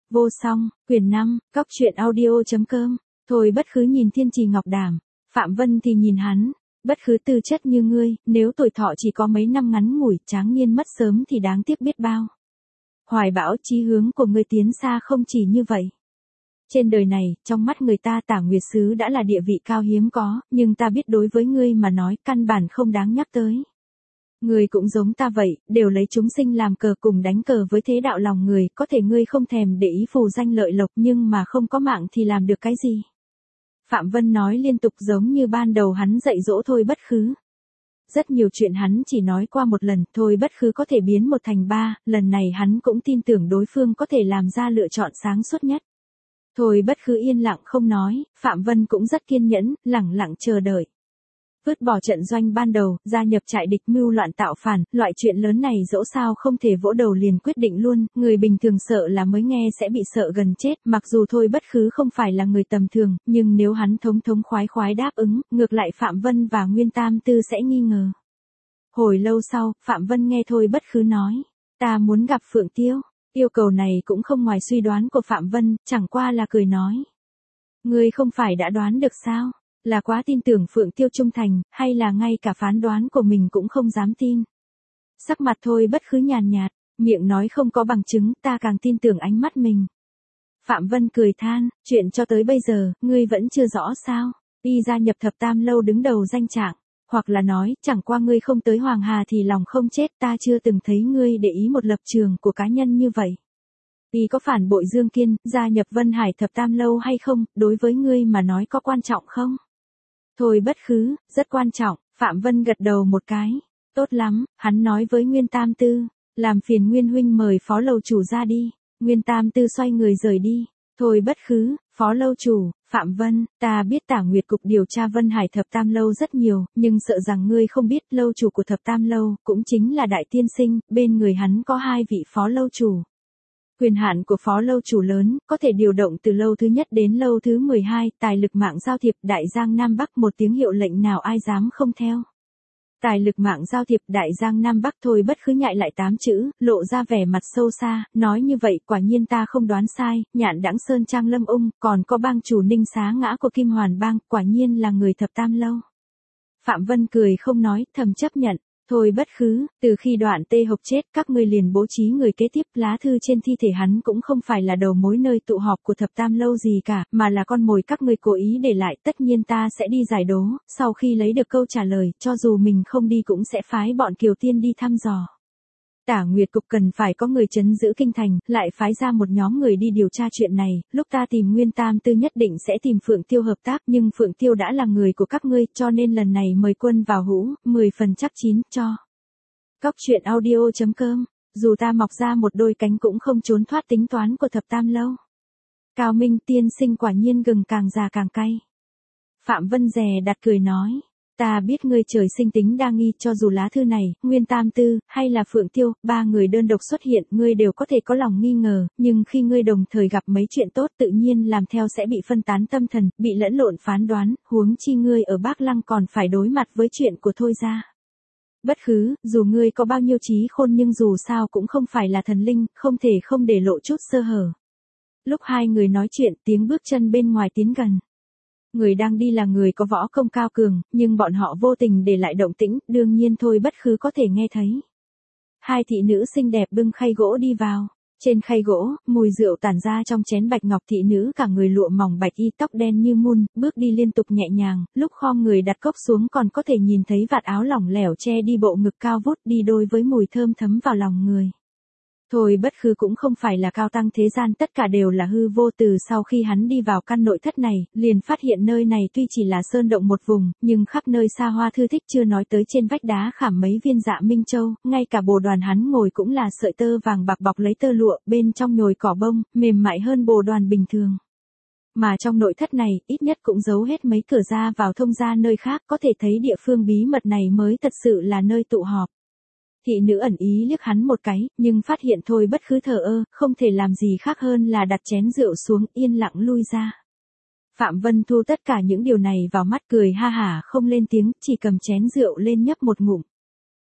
Vô song, quyển 5, Cóc truyện audio.com. Thôi Bất Khứ nhìn Thiên Trì Ngọc Đảm, Phạm Vân thì nhìn hắn. Bất khứ tư chất như ngươi, nếu tuổi thọ chỉ có mấy năm ngắn ngủi, tráng niên mất sớm thì đáng tiếc biết bao. Hoài bão chí hướng của ngươi tiến xa không chỉ như vậy. Trên đời này, trong mắt người ta Tả Nguyệt Sứ đã là địa vị cao hiếm có, nhưng ta biết đối với ngươi mà nói căn bản không đáng nhắc tới. Ngươi cũng giống ta vậy, đều lấy chúng sinh làm cờ cùng đánh cờ với thế đạo lòng người, có thể ngươi không thèm để ý phù danh lợi lộc nhưng mà không có mạng thì làm được cái gì. Phạm Vân nói liên tục giống như ban đầu hắn dạy dỗ Thôi Bất Khứ. Rất nhiều chuyện hắn chỉ nói qua một lần, Thôi Bất Khứ có thể biến một thành ba, lần này hắn cũng tin tưởng đối phương có thể làm ra lựa chọn sáng suốt nhất. Thôi Bất Khứ yên lặng không nói, Phạm Vân cũng rất kiên nhẫn, lẳng lặng chờ đợi. Vứt bỏ trận doanh ban đầu, gia nhập trại địch mưu loạn tạo phản, loại chuyện lớn này dẫu sao không thể vỗ đầu liền quyết định luôn, người bình thường sợ là mới nghe sẽ bị sợ gần chết, mặc dù Thôi Bất Khứ không phải là người tầm thường, nhưng nếu hắn thống khoái đáp ứng, ngược lại Phạm Vân và Nguyên Tam Tư sẽ nghi ngờ. Hồi lâu sau, Phạm Vân nghe Thôi Bất Khứ nói, ta muốn gặp Phượng Tiêu. Yêu cầu này cũng không ngoài suy đoán của Phạm Vân, chẳng qua là cười nói. Ngươi không phải đã đoán được sao? Là quá tin tưởng Phượng Tiêu trung thành, hay là ngay cả phán đoán của mình cũng không dám tin? Sắc mặt Thôi Bất Khứ nhàn nhạt, miệng nói không có bằng chứng, ta càng tin tưởng ánh mắt mình. Phạm Vân cười than, chuyện cho tới bây giờ, ngươi vẫn chưa rõ sao? Y gia nhập Thập Tam Lâu đứng đầu danh trạng, hoặc là nói, chẳng qua ngươi không tới Hoàng Hà thì lòng không chết, ta chưa từng thấy ngươi để ý một lập trường của cá nhân như vậy. Y có phản bội Dương Kiên, gia nhập Vân Hải Thập Tam Lâu hay không, đối với ngươi mà nói có quan trọng không? Thôi Bất Khứ, rất quan trọng, Phạm Vân gật đầu một cái. Tốt lắm, hắn nói với Nguyên Tam Tư, làm phiền Nguyên huynh mời Phó Lâu chủ ra đi. Nguyên Tam Tư xoay người rời đi. Thôi Bất Khứ, Phó Lâu chủ, Phạm Vân, ta biết Tả Nguyệt cục điều tra Vân Hải Thập Tam Lâu rất nhiều, nhưng sợ rằng ngươi không biết lâu chủ của Thập Tam Lâu, cũng chính là Đại Tiên Sinh, bên người hắn có 2 vị Phó Lâu chủ. Quyền hạn của Phó Lâu chủ lớn, có thể điều động từ lâu thứ nhất đến lâu thứ 12, tài lực mạng giao thiệp Đại Giang Nam Bắc, một tiếng hiệu lệnh nào ai dám không theo. Tài lực mạng giao thiệp Đại Giang Nam Bắc. Thôi Bất Khứ nhại lại 8 chữ, lộ ra vẻ mặt sâu xa, nói như vậy quả nhiên ta không đoán sai, Nhạn Đãng Sơn Trang Lâm Ung, còn có bang chủ Ninh Xá Ngã của Kim Hoàn Bang, quả nhiên là người Thập Tam Lâu. Phạm Vân cười không nói, thầm chấp nhận. Thôi Bất Khứ, từ khi Đoạn Tê Hộc chết, các ngươi liền bố trí người kế tiếp, lá thư trên thi thể hắn cũng không phải là đầu mối nơi tụ họp của Thập Tam Lâu gì cả, mà là con mồi các ngươi cố ý để lại, tất nhiên ta sẽ đi giải đố, sau khi lấy được câu trả lời, cho dù mình không đi cũng sẽ phái bọn Kiều Tiên đi thăm dò. Tả Nguyệt cục cần phải có người trấn giữ kinh thành, lại phái ra một nhóm người đi điều tra chuyện này, lúc ta tìm Nguyên Tam Tư nhất định sẽ tìm Phượng Tiêu hợp tác, nhưng Phượng Tiêu đã là người của các ngươi, cho nên lần này mời quân vào hũ, 10 phần chắc chín, cho. Cóc truyện audio.com, dù ta mọc ra một đôi cánh cũng không trốn thoát tính toán của Thập Tam Lâu. Cao Minh tiên sinh quả nhiên gừng càng già càng cay. Phạm Vân dè đặt cười nói. Ta biết ngươi trời sinh tính đa nghi, cho dù lá thư này, Nguyên Tam Tư, hay là Phượng Tiêu, 3 người đơn độc xuất hiện, ngươi đều có thể có lòng nghi ngờ, nhưng khi ngươi đồng thời gặp mấy chuyện tốt tự nhiên làm theo sẽ bị phân tán tâm thần, bị lẫn lộn phán đoán, huống chi ngươi ở Bác Lăng còn phải đối mặt với chuyện của Thôi gia. Bất Khứ, dù ngươi có bao nhiêu trí khôn nhưng dù sao cũng không phải là thần linh, không thể không để lộ chút sơ hở. Lúc hai người nói chuyện, tiếng bước chân bên ngoài tiến gần. Người đang đi là người có võ công cao cường, nhưng bọn họ vô tình để lại động tĩnh, đương nhiên Thôi Bất Khứ có thể nghe thấy. 2 thị nữ xinh đẹp bưng khay gỗ đi vào. Trên khay gỗ, mùi rượu tản ra trong chén bạch ngọc, thị nữ cả người lụa mỏng bạch y, tóc đen như mun, bước đi liên tục nhẹ nhàng, lúc khom người đặt cốc xuống còn có thể nhìn thấy vạt áo lỏng lẻo che đi bộ ngực cao vút, đi đôi với mùi thơm thấm vào lòng người. Thôi Bất Khứ cũng không phải là cao tăng thế gian, tất cả đều là hư vô. Từ sau khi hắn đi vào căn nội thất này, liền phát hiện nơi này tuy chỉ là sơn động một vùng, nhưng khắp nơi xa hoa thư thích, chưa nói tới trên vách đá khảm mấy viên dạ minh châu, ngay cả bồ đoàn hắn ngồi cũng là sợi tơ vàng bạc bọc lấy tơ lụa, bên trong nhồi cỏ bông, mềm mại hơn bồ đoàn bình thường. Mà trong nội thất này, ít nhất cũng giấu hết mấy cửa ra vào thông ra nơi khác, có thể thấy địa phương bí mật này mới thật sự là nơi tụ họp. Thị nữ ẩn ý liếc hắn một cái, nhưng phát hiện Thôi Bất Khứ thờ ơ, không thể làm gì khác hơn là đặt chén rượu xuống, yên lặng lui ra. Phạm Vân thu tất cả những điều này vào mắt, cười ha hả không lên tiếng, chỉ cầm chén rượu lên nhấp một ngụm.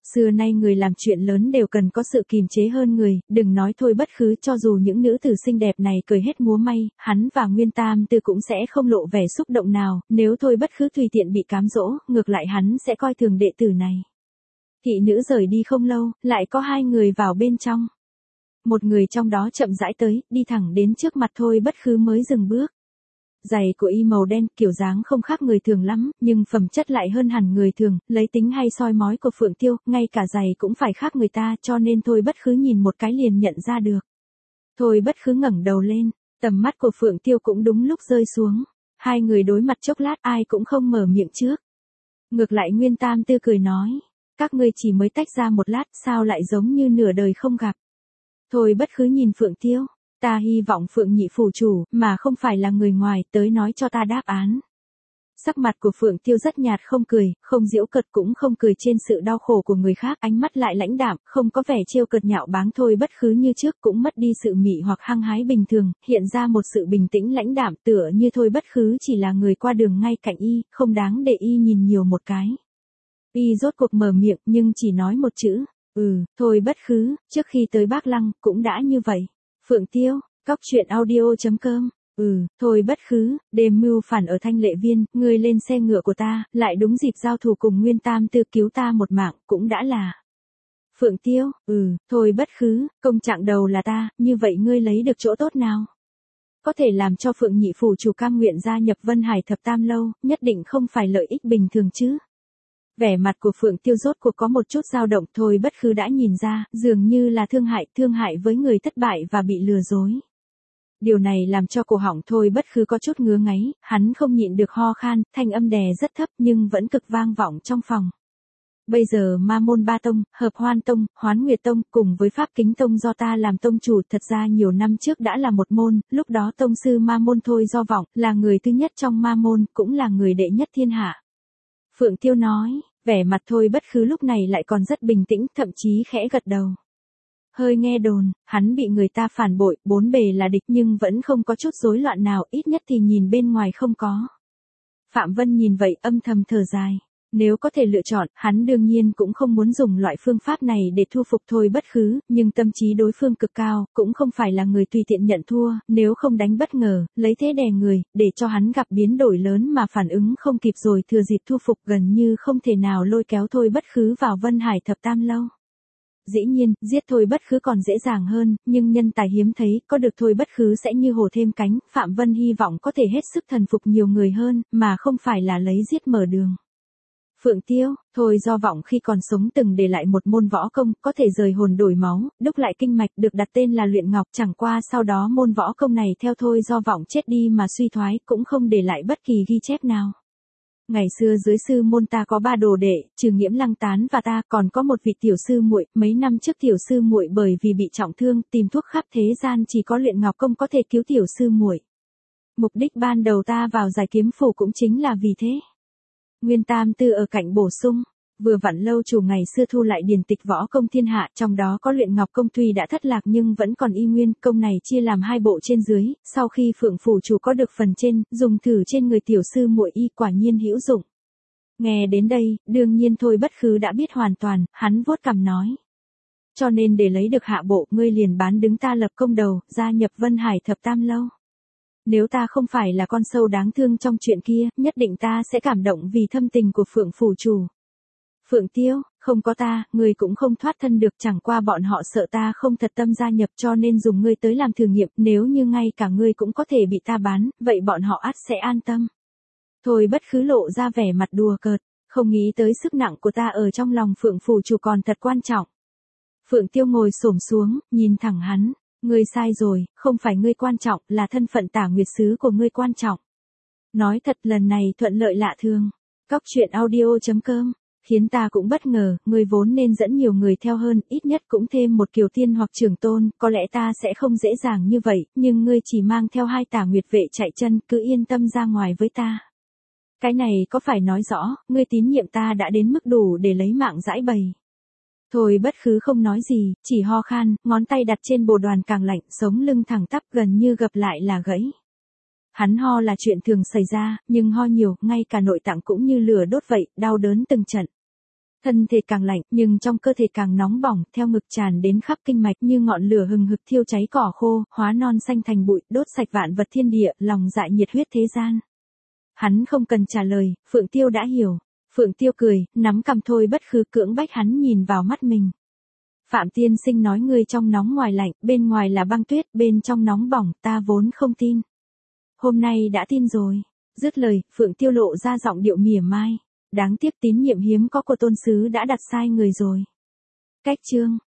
Xưa nay người làm chuyện lớn đều cần có sự kiềm chế hơn người, đừng nói Thôi Bất Khứ, cho dù những nữ tử xinh đẹp này cười hết múa may, hắn và Nguyên Tam Tư cũng sẽ không lộ vẻ xúc động nào, nếu Thôi Bất Khứ tùy tiện bị cám dỗ, ngược lại hắn sẽ coi thường đệ tử này. Thị nữ rời đi không lâu, lại có hai người vào bên trong. Một người trong đó chậm rãi tới, đi thẳng đến trước mặt Thôi Bất Khứ mới dừng bước. Giày của y màu đen, kiểu dáng không khác người thường lắm, nhưng phẩm chất lại hơn hẳn người thường, lấy tính hay soi mói của Phượng Tiêu, ngay cả giày cũng phải khác người ta, cho nên Thôi Bất Khứ nhìn một cái liền nhận ra được. Thôi Bất Khứ ngẩng đầu lên, tầm mắt của Phượng Tiêu cũng đúng lúc rơi xuống. Hai người đối mặt chốc lát ai cũng không mở miệng trước. Ngược lại Nguyên Tam Tư cười nói, các ngươi chỉ mới tách ra một lát, sao lại giống như nửa đời không gặp. Thôi Bất Khứ nhìn Phượng Tiêu. Ta hy vọng Phượng nhị phủ chủ, mà không phải là người ngoài, tới nói cho ta đáp án. Sắc mặt của Phượng Tiêu rất nhạt, không cười, không giễu cợt cũng không cười trên sự đau khổ của người khác, ánh mắt lại lãnh đạm, không có vẻ trêu cợt nhạo báng. Thôi Bất Khứ như trước cũng mất đi sự mị hoặc hăng hái bình thường, hiện ra một sự bình tĩnh lãnh đạm, tựa như Thôi Bất Khứ chỉ là người qua đường ngay cạnh y, không đáng để y nhìn nhiều một cái. Y rốt cuộc mở miệng nhưng chỉ nói một chữ, Thôi Bất Khứ, trước khi tới Bác Lăng, cũng đã như vậy. Phượng Tiêu, Cóc Truyện Audio.com. Thôi Bất Khứ, đêm mưu phản ở Thanh Lệ Viên, ngươi lên xe ngựa của ta, lại đúng dịp giao thủ cùng Nguyên Tam Tư cứu ta một mạng, cũng đã là. Phượng Tiêu, Thôi Bất Khứ, công trạng đầu là ta, như vậy ngươi lấy được chỗ tốt nào? Có thể làm cho Phượng nhị phủ chủ cam nguyện gia nhập Vân Hải Thập Tam Lâu, nhất định không phải lợi ích bình thường chứ. Vẻ mặt của Phượng Tiêu rốt cuộc có một chút dao động. Thôi Bất Khứ đã nhìn ra, dường như là thương hại với người thất bại và bị lừa dối. Điều này làm cho cổ họng Thôi Bất Khứ có chút ngứa ngáy, hắn không nhịn được ho khan, thanh âm đè rất thấp nhưng vẫn cực vang vọng trong phòng. Bây giờ Ma môn ba tông, Hợp Hoan Tông, Hoán Nguyệt Tông cùng với Pháp Kính Tông do ta làm tông chủ, thật ra nhiều năm trước đã là một môn, lúc đó tông sư Ma môn Thôi Do Vọng là người thứ nhất trong Ma môn, cũng là người đệ nhất thiên hạ. Phượng Tiêu nói, vẻ mặt Thôi Bất Khứ lúc này lại còn rất bình tĩnh, thậm chí khẽ gật đầu. Hơi nghe đồn, hắn bị người ta phản bội, bốn bề là địch nhưng vẫn không có chút rối loạn nào, ít nhất thì nhìn bên ngoài không có. Phạm Vân nhìn vậy âm thầm thở dài. Nếu có thể lựa chọn, hắn đương nhiên cũng không muốn dùng loại phương pháp này để thu phục Thôi Bất Khứ, nhưng tâm trí đối phương cực cao, cũng không phải là người tùy tiện nhận thua, nếu không đánh bất ngờ, lấy thế đè người, để cho hắn gặp biến đổi lớn mà phản ứng không kịp rồi thừa dịp thu phục, gần như không thể nào lôi kéo Thôi Bất Khứ vào Vân Hải Thập Tam Lâu. Dĩ nhiên, giết Thôi Bất Khứ còn dễ dàng hơn, nhưng nhân tài hiếm thấy, có được Thôi Bất Khứ sẽ như hổ thêm cánh, Phạm Vân hy vọng có thể hết sức thần phục nhiều người hơn, mà không phải là lấy giết mở đường. Phượng Tiêu, Thôi Do Vọng khi còn sống từng để lại một môn võ công, có thể rời hồn đổi máu, đúc lại kinh mạch, được đặt tên là Luyện Ngọc, chẳng qua sau đó môn võ công này theo Thôi Do Vọng chết đi mà suy thoái, cũng không để lại bất kỳ ghi chép nào. Ngày xưa dưới sư môn ta có 3 đồ đệ, trừ Nghiễm Lăng Tán và ta, còn có một vị tiểu sư muội, mấy năm trước tiểu sư muội bởi vì bị trọng thương, tìm thuốc khắp thế gian chỉ có Luyện Ngọc công có thể cứu tiểu sư muội. Mục đích ban đầu ta vào Giải Kiếm Phủ cũng chính là vì thế. Nguyên Tam Tư ở cạnh bổ sung, vừa vặn lâu chủ ngày xưa thu lại điển tịch võ công thiên hạ, trong đó có Luyện Ngọc công tuy đã thất lạc nhưng vẫn còn y nguyên, công này chia làm 2 bộ trên dưới, sau khi Phượng phủ chủ có được phần trên, dùng thử trên người tiểu sư muội y quả nhiên hữu dụng. Nghe đến đây, đương nhiên Thôi Bất Khứ đã biết hoàn toàn, hắn vuốt cằm nói. Cho nên để lấy được hạ bộ, ngươi liền bán đứng ta lập công đầu, gia nhập Vân Hải Thập Tam Lâu. Nếu ta không phải là con sâu đáng thương trong chuyện kia, nhất định ta sẽ cảm động vì thâm tình của Phượng phủ chủ. Phượng Tiêu, không có ta, ngươi cũng không thoát thân được, chẳng qua bọn họ sợ ta không thật tâm gia nhập cho nên dùng ngươi tới làm thử nghiệm, nếu như ngay cả ngươi cũng có thể bị ta bán, vậy bọn họ ắt sẽ an tâm. Thôi Bất Khứ lộ ra vẻ mặt đùa cợt, không nghĩ tới sức nặng của ta ở trong lòng Phượng phủ chủ còn thật quan trọng. Phượng Tiêu ngồi xổm xuống, nhìn thẳng hắn. Ngươi sai rồi, không phải ngươi quan trọng, là thân phận Tả Nguyệt sứ của ngươi quan trọng. Nói thật lần này thuận lợi lạ thường. Cóc Truyện Audio.com, khiến ta cũng bất ngờ, ngươi vốn nên dẫn nhiều người theo hơn, ít nhất cũng thêm một kiều tiên hoặc trưởng tôn, có lẽ ta sẽ không dễ dàng như vậy, nhưng ngươi chỉ mang theo 2 Tả Nguyệt vệ chạy chân, cứ yên tâm ra ngoài với ta. Cái này có phải nói rõ, ngươi tín nhiệm ta đã đến mức đủ để lấy mạng giãi bày. Thôi Bất Khứ không nói gì, chỉ ho khan, ngón tay đặt trên bồ đoàn càng lạnh, sống lưng thẳng tắp gần như gập lại là gãy. Hắn ho là chuyện thường xảy ra, nhưng ho nhiều, ngay cả nội tạng cũng như lửa đốt vậy, đau đớn từng trận. Thân thể càng lạnh, nhưng trong cơ thể càng nóng bỏng, theo ngực tràn đến khắp kinh mạch như ngọn lửa hừng hực thiêu cháy cỏ khô, hóa non xanh thành bụi, đốt sạch vạn vật thiên địa, lòng dạ nhiệt huyết thế gian. Hắn không cần trả lời, Phượng Tiêu đã hiểu. Phượng Tiêu cười, nắm cầm Thôi Bất Khứ cưỡng bách hắn nhìn vào mắt mình. Phạm tiên sinh nói ngươi trong nóng ngoài lạnh, bên ngoài là băng tuyết, bên trong nóng bỏng, ta vốn không tin. Hôm nay đã tin rồi. Dứt lời, Phượng Tiêu lộ ra giọng điệu mỉa mai. Đáng tiếc tín nhiệm hiếm có của tôn sứ đã đặt sai người rồi. Cách chương